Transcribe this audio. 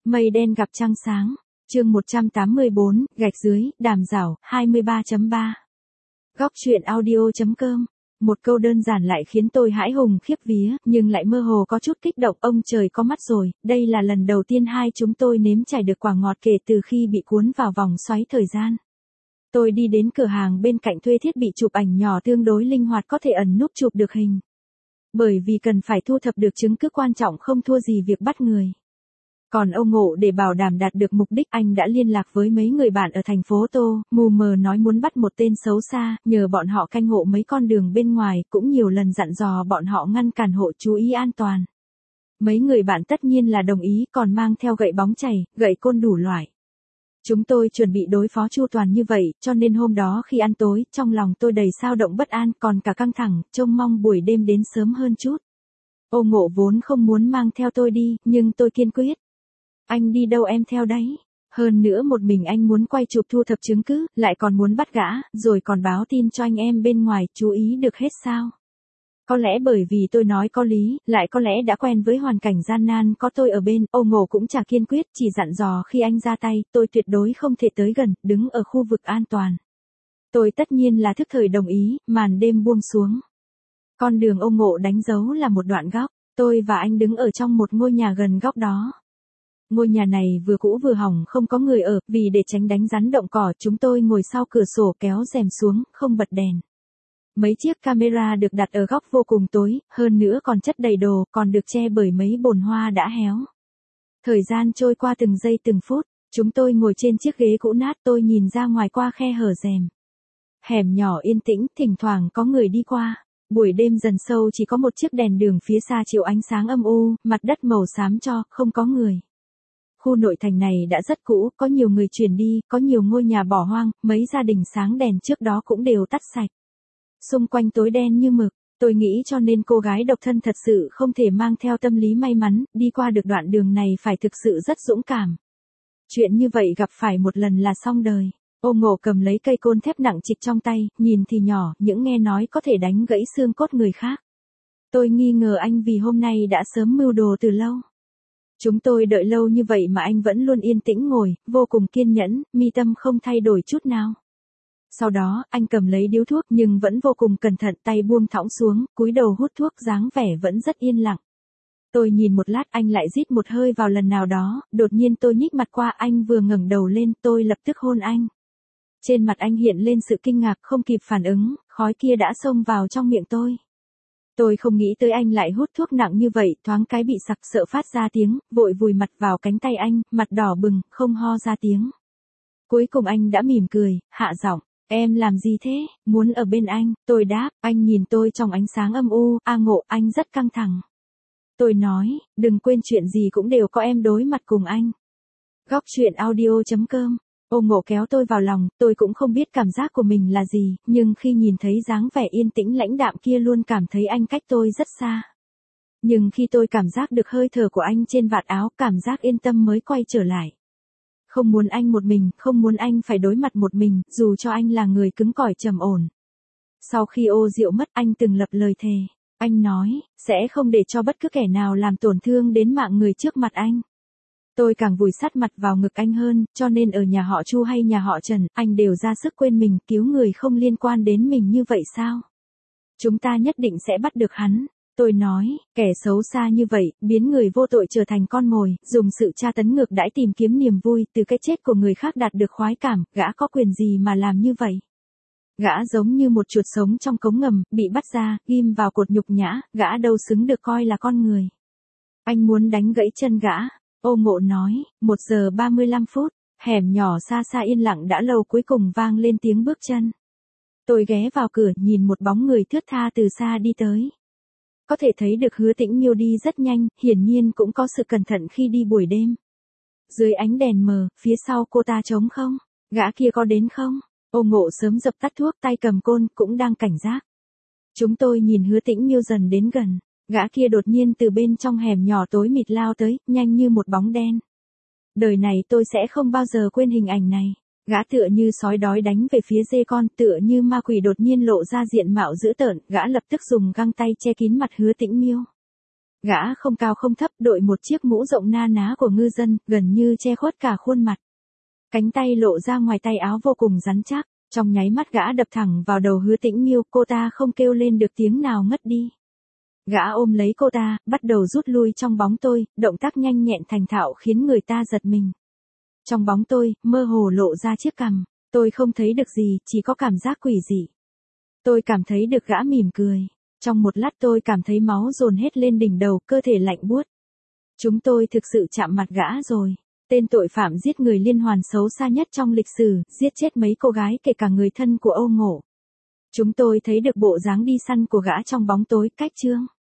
Mây đen gặp trăng sáng. Chương 184, gạch dưới, đàm giảo, 23.3. Góc truyện audio.com. Một câu đơn giản lại khiến tôi hãi hùng khiếp vía, nhưng lại mơ hồ có chút kích động. Ông trời có mắt rồi, đây là lần đầu tiên hai chúng tôi nếm trải được quả ngọt kể từ khi bị cuốn vào vòng xoáy thời gian. Tôi đi đến cửa hàng bên cạnh thuê thiết bị chụp ảnh nhỏ tương đối linh hoạt có thể ẩn núp chụp được hình. Bởi vì cần phải thu thập được chứng cứ quan trọng không thua gì việc bắt người. Còn ông Ngộ để bảo đảm đạt được mục đích anh đã liên lạc với mấy người bạn ở thành phố Tô, mù mờ nói muốn bắt một tên xấu xa, nhờ bọn họ canh hộ mấy con đường bên ngoài, cũng nhiều lần dặn dò bọn họ ngăn cản hộ chú ý an toàn. Mấy người bạn tất nhiên là đồng ý, còn mang theo gậy bóng chày, gậy côn đủ loại. Chúng tôi chuẩn bị đối phó chu toàn như vậy, cho nên hôm đó khi ăn tối, trong lòng tôi đầy xao động bất an, còn cả căng thẳng, trông mong buổi đêm đến sớm hơn chút. Ông Ngộ vốn không muốn mang theo tôi đi, nhưng tôi kiên quyết. Anh đi đâu em theo đấy. Hơn nữa một mình anh muốn quay chụp thu thập chứng cứ, lại còn muốn bắt gã, rồi còn báo tin cho anh em bên ngoài, chú ý được hết sao? Có lẽ bởi vì tôi nói có lý, lại có lẽ đã quen với hoàn cảnh gian nan có tôi ở bên, ông Ngộ cũng chả kiên quyết, chỉ dặn dò khi anh ra tay, tôi tuyệt đối không thể tới gần, đứng ở khu vực an toàn. Tôi tất nhiên là thức thời đồng ý, màn đêm buông xuống. Con đường ông Ngộ đánh dấu là một đoạn góc, tôi và anh đứng ở trong một ngôi nhà gần góc đó. Ngôi nhà này vừa cũ vừa hỏng không có người ở, vì để tránh đánh rắn động cỏ chúng tôi ngồi sau cửa sổ kéo rèm xuống, không bật đèn. Mấy chiếc camera được đặt ở góc vô cùng tối, hơn nữa còn chất đầy đồ, còn được che bởi mấy bồn hoa đã héo. Thời gian trôi qua từng giây từng phút, chúng tôi ngồi trên chiếc ghế cũ nát tôi nhìn ra ngoài qua khe hở rèm. Hẻm nhỏ yên tĩnh, thỉnh thoảng có người đi qua. Buổi đêm dần sâu chỉ có một chiếc đèn đường phía xa chiếu ánh sáng âm u, mặt đất màu xám cho, không có người. Khu nội thành này đã rất cũ, có nhiều người chuyển đi, có nhiều ngôi nhà bỏ hoang, mấy gia đình sáng đèn trước đó cũng đều tắt sạch. Xung quanh tối đen như mực, tôi nghĩ cho nên cô gái độc thân thật sự không thể mang theo tâm lý may mắn, đi qua được đoạn đường này phải thực sự rất dũng cảm. Chuyện như vậy gặp phải một lần là xong đời. Ông Ngộ cầm lấy cây côn thép nặng trịch trong tay, nhìn thì nhỏ, những nghe nói có thể đánh gãy xương cốt người khác. Tôi nghi ngờ anh vì hôm nay đã sớm mưu đồ từ lâu. Chúng tôi đợi lâu như vậy mà anh vẫn luôn yên tĩnh ngồi, vô cùng kiên nhẫn, mi tâm không thay đổi chút nào. Sau đó, anh cầm lấy điếu thuốc nhưng vẫn vô cùng cẩn thận, tay buông thõng xuống, cúi đầu hút thuốc, dáng vẻ vẫn rất yên lặng. Tôi nhìn một lát anh lại rít một hơi vào lần nào đó, đột nhiên tôi nhích mặt qua anh vừa ngẩng đầu lên, tôi lập tức hôn anh. Trên mặt anh hiện lên sự kinh ngạc không kịp phản ứng, khói kia đã xông vào trong miệng tôi. Tôi không nghĩ tới anh lại hút thuốc nặng như vậy, thoáng cái bị sặc sợ phát ra tiếng, vội vùi mặt vào cánh tay anh, mặt đỏ bừng, không ho ra tiếng. Cuối cùng anh đã mỉm cười, hạ giọng, em làm gì thế, muốn ở bên anh, tôi đáp, anh nhìn tôi trong ánh sáng âm u, Ngộ, anh rất căng thẳng. Tôi nói, đừng quên chuyện gì cũng đều có em đối mặt cùng anh. Góc truyện audio.com. Ông Ngộ kéo tôi vào lòng, tôi cũng không biết cảm giác của mình là gì, nhưng khi nhìn thấy dáng vẻ yên tĩnh lãnh đạm kia luôn cảm thấy anh cách tôi rất xa. Nhưng khi tôi cảm giác được hơi thở của anh trên vạt áo, cảm giác yên tâm mới quay trở lại. Không muốn anh một mình, không muốn anh phải đối mặt một mình, dù cho anh là người cứng cỏi trầm ổn. Sau khi Ô Diệu mất, anh từng lập lời thề. Anh nói, sẽ không để cho bất cứ kẻ nào làm tổn thương đến mạng người trước mặt anh. Tôi càng vùi sát mặt vào ngực anh hơn, cho nên ở nhà họ Chu hay nhà họ Trần, anh đều ra sức quên mình, cứu người không liên quan đến mình như vậy sao? Chúng ta nhất định sẽ bắt được hắn. Tôi nói, kẻ xấu xa như vậy, biến người vô tội trở thành con mồi, dùng sự tra tấn ngược đãi tìm kiếm niềm vui, từ cái chết của người khác đạt được khoái cảm, gã có quyền gì mà làm như vậy? Gã giống như một chuột sống trong cống ngầm, bị bắt ra, ghim vào cột nhục nhã, gã đâu xứng được coi là con người. Anh muốn đánh gãy chân gã. Ông Ngộ nói, 1 giờ 35 phút, hẻm nhỏ xa xa yên lặng đã lâu cuối cùng vang lên tiếng bước chân. Tôi ghé vào cửa nhìn một bóng người thướt tha từ xa đi tới. Có thể thấy được Hứa Tĩnh Miêu đi rất nhanh, hiển nhiên cũng có sự cẩn thận khi đi buổi đêm. Dưới ánh đèn mờ, phía sau cô ta trống không? Gã kia có đến không? Ông Ngộ sớm dập tắt thuốc, tay cầm côn, cũng đang cảnh giác. Chúng tôi nhìn Hứa Tĩnh Miêu dần đến gần. Gã kia đột nhiên từ bên trong hẻm nhỏ tối mịt lao tới, nhanh như một bóng đen. Đời này tôi sẽ không bao giờ quên hình ảnh này. Gã tựa như sói đói đánh về phía dê con, tựa như ma quỷ đột nhiên lộ ra diện mạo dữ tợn, gã lập tức dùng găng tay che kín mặt Hứa Tĩnh Miêu. Gã không cao không thấp, đội một chiếc mũ rộng na ná của ngư dân, gần như che khuất cả khuôn mặt. Cánh tay lộ ra ngoài tay áo vô cùng rắn chắc, trong nháy mắt gã đập thẳng vào đầu Hứa Tĩnh Miêu, cô ta không kêu lên được tiếng nào ngất đi. Gã ôm lấy cô ta, bắt đầu rút lui trong bóng tối, động tác nhanh nhẹn thành thạo khiến người ta giật mình. Trong bóng tối, mơ hồ lộ ra chiếc cằm, tôi không thấy được gì, chỉ có cảm giác quỷ dị. Tôi cảm thấy được gã mỉm cười. Trong một lát tôi cảm thấy máu dồn hết lên đỉnh đầu, cơ thể lạnh buốt. Chúng tôi thực sự chạm mặt gã rồi. Tên tội phạm giết người liên hoàn xấu xa nhất trong lịch sử, giết chết mấy cô gái kể cả người thân của Âu Ngộ. Chúng tôi thấy được bộ dáng đi săn của gã trong bóng tối, cách chương.